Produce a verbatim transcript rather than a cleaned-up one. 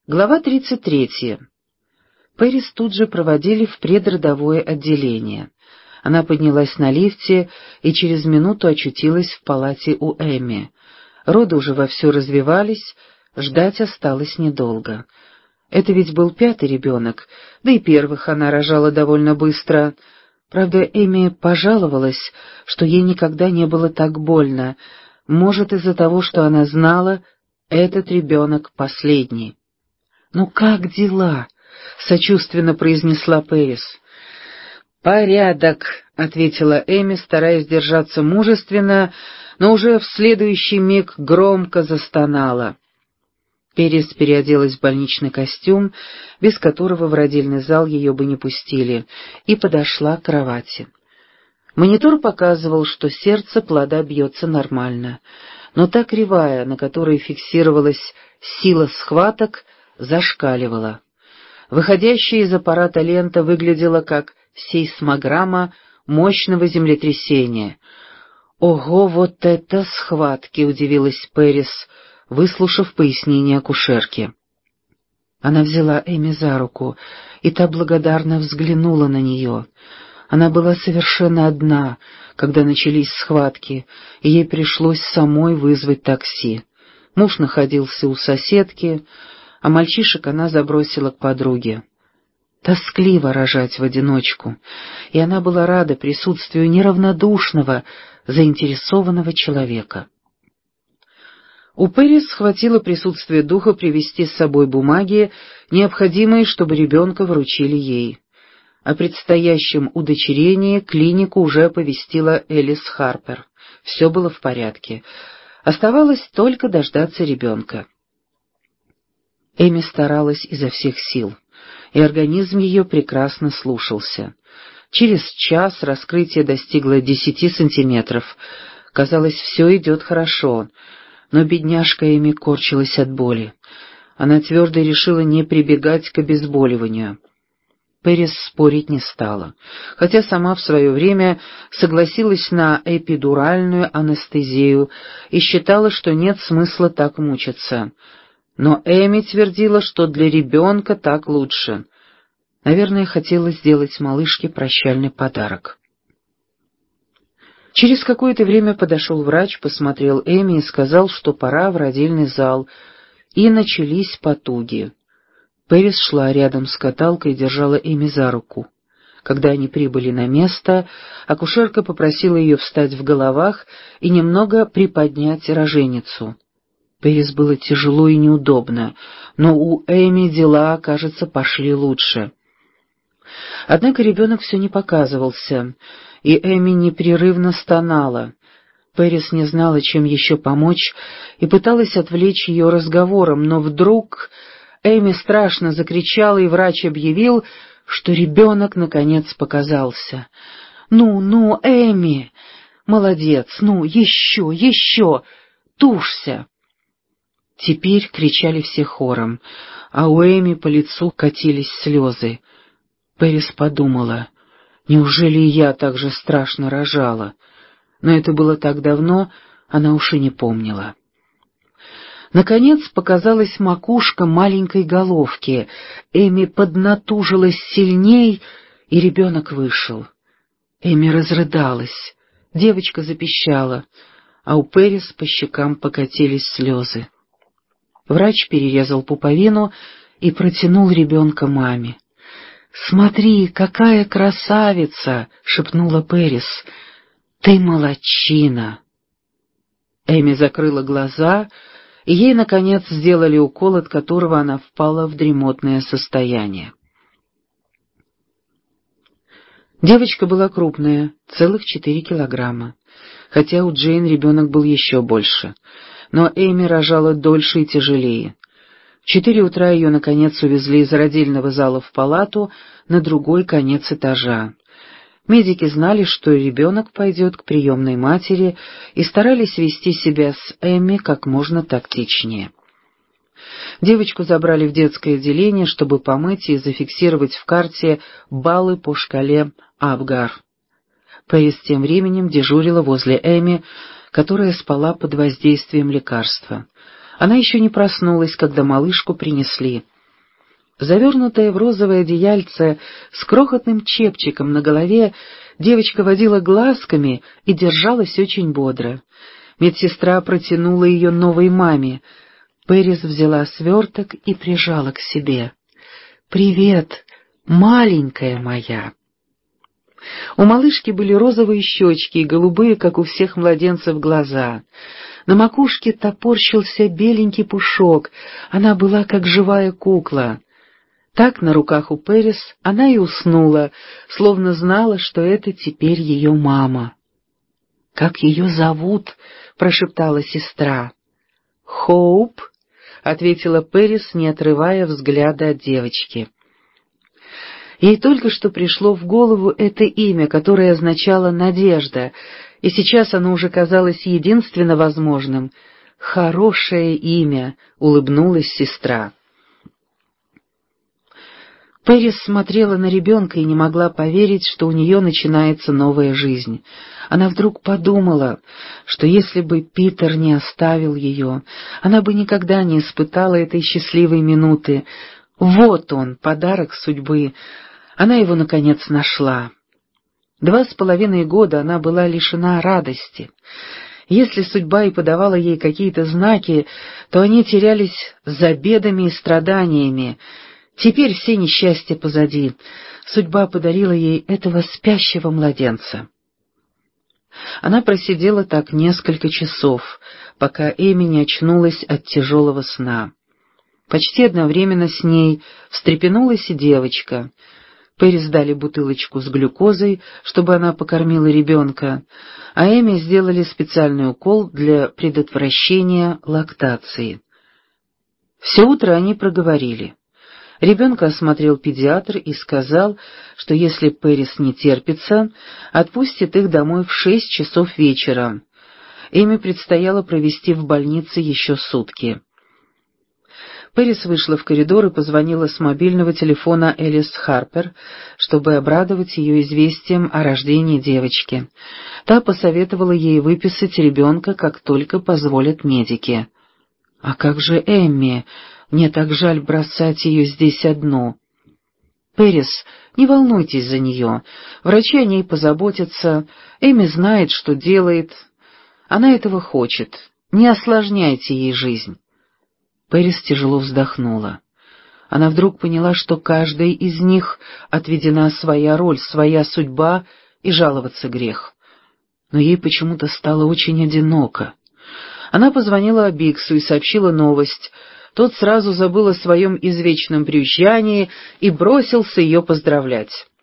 Глава тридцать третья. Пэрис тут же проводили в предродовое отделение. Она поднялась на лифте и через минуту очутилась в палате у Эми. Роды уже вовсю развивались, ждать осталось недолго. Это ведь был пятый ребенок, да и первых она рожала довольно быстро. Правда, Эми пожаловалась, что ей никогда не было так больно, может, из-за того, что она знала, этот ребенок последний. «Ну как дела?» — сочувственно произнесла Пэрис. «Порядок», — ответила Эми, стараясь держаться мужественно, но уже в следующий миг громко застонала. Пэрис переоделась в больничный костюм, без которого в родильный зал ее бы не пустили, и подошла к кровати. Монитор показывал, что сердце плода бьется нормально, но та кривая, на которой фиксировалась сила схваток, зашкаливала. Выходящая из аппарата лента выглядела как сейсмограмма мощного землетрясения. «Ого, вот это схватки!» — удивилась Пэрис, выслушав пояснение акушерки. Она взяла Эми за руку, и та благодарно взглянула на нее. Она была совершенно одна, когда начались схватки, и ей пришлось самой вызвать такси. Муж находился у соседки, а мальчишек она забросила к подруге. Тоскливо рожать в одиночку, и она была рада присутствию неравнодушного, заинтересованного человека. У Пэрис хватило присутствия духа привезти с собой бумаги, необходимые, чтобы ребенка вручили ей. О предстоящем удочерении клинику уже оповестила Элис Харпер. Все было в порядке. Оставалось только дождаться ребенка. Эми старалась изо всех сил, и организм ее прекрасно слушался. Через час раскрытие достигло десяти сантиметров. Казалось, все идет хорошо, но бедняжка Эми корчилась от боли. Она твердо решила не прибегать к обезболиванию. Пэрис спорить не стала, хотя сама в свое время согласилась на эпидуральную анестезию и считала, что нет смысла так мучиться. Но Эми твердила, что для ребенка так лучше. Наверное, хотела сделать малышке прощальный подарок. Через какое-то время подошел врач, посмотрел Эми и сказал, что пора в родильный зал, и начались потуги. Пэрис шла рядом с каталкой и держала Эми за руку. Когда они прибыли на место, акушерка попросила ее встать в головах и немного приподнять роженицу. Пэрис было тяжело и неудобно, но у Эми дела, кажется, пошли лучше. Однако ребенок все не показывался, и Эми непрерывно стонала. Пэрис не знала, чем еще помочь, и пыталась отвлечь ее разговором, но вдруг Эми страшно закричала, и врач объявил, что ребенок наконец показался. «Ну, ну, Эми! Молодец! Ну, еще, еще! Тушься!» Теперь кричали все хором, а у Эми по лицу катились слезы. Пэрис подумала, неужели и я так же страшно рожала? Но это было так давно, она уж и не помнила. Наконец показалась макушка маленькой головки. Эми поднатужилась сильней, и ребенок вышел. Эми разрыдалась, девочка запищала, а у Пэрис по щекам покатились слезы. Врач перерезал пуповину и протянул ребенка маме. «Смотри, какая красавица!» — шепнула Пэрис. «Ты молодчина!» Эми закрыла глаза, и ей, наконец, сделали укол, от которого она впала в дремотное состояние. Девочка была крупная, целых четыре килограмма, хотя у Джейн ребенок был еще больше. Но Эми рожала дольше и тяжелее. В четыре утра ее, наконец, увезли из родильного зала в палату на другой конец этажа. Медики знали, что ребенок пойдет к приемной матери, и старались вести себя с Эми как можно тактичнее. Девочку забрали в детское отделение, чтобы помыть и зафиксировать в карте баллы по шкале Апгар. Пэрис тем временем дежурила возле Эми, которая спала под воздействием лекарства. Она еще не проснулась, когда малышку принесли. Завернутая в розовое одеяльце с крохотным чепчиком на голове, девочка водила глазками и держалась очень бодро. Медсестра протянула ее новой маме. Пэрис взяла сверток и прижала к себе. «Привет, маленькая моя!» У малышки были розовые щечки и голубые, как у всех младенцев, глаза. На макушке топорщился беленький пушок, она была как живая кукла. Так на руках у Пэрис она и уснула, словно знала, что это теперь ее мама. «Как ее зовут?» — прошептала сестра. «Хоуп», — ответила Пэрис, не отрывая взгляда от девочки. Ей только что пришло в голову это имя, которое означало «надежда», и сейчас оно уже казалось единственно возможным. «Хорошее имя», — улыбнулась сестра. Пэрис смотрела на ребенка и не могла поверить, что у нее начинается новая жизнь. Она вдруг подумала, что если бы Питер не оставил ее, она бы никогда не испытала этой счастливой минуты. Вот он, подарок судьбы. Она его, наконец, нашла. Два с половиной года она была лишена радости. Если судьба и подавала ей какие-то знаки, то они терялись за бедами и страданиями. Теперь все несчастья позади. Судьба подарила ей этого спящего младенца. Она просидела так несколько часов, пока Эми не очнулась от тяжелого сна. Почти одновременно с ней встрепенулась и девочка. Пэрис дали бутылочку с глюкозой, чтобы она покормила ребенка, а Эми сделали специальный укол для предотвращения лактации. Все утро они проговорили. Ребенка осмотрел педиатр и сказал, что если Пэрис не терпится, отпустит их домой в шесть часов вечера. Эми предстояло провести в больнице еще сутки. Пэрис вышла в коридор и позвонила с мобильного телефона Элис Харпер, чтобы обрадовать ее известием о рождении девочки. Та посоветовала ей выписать ребенка, как только позволят медики. «А как же Эмми? Мне так жаль бросать ее здесь одну». «Пэрис, не волнуйтесь за нее. Врачи о ней позаботятся. Эмми знает, что делает. Она этого хочет. Не осложняйте ей жизнь». Пэрис тяжело вздохнула. Она вдруг поняла, что каждой из них отведена своя роль, своя судьба, и жаловаться грех. Но ей почему-то стало очень одиноко. Она позвонила Биксу и сообщила новость. Тот сразу забыл о своем извечном брюзжании и бросился ее поздравлять.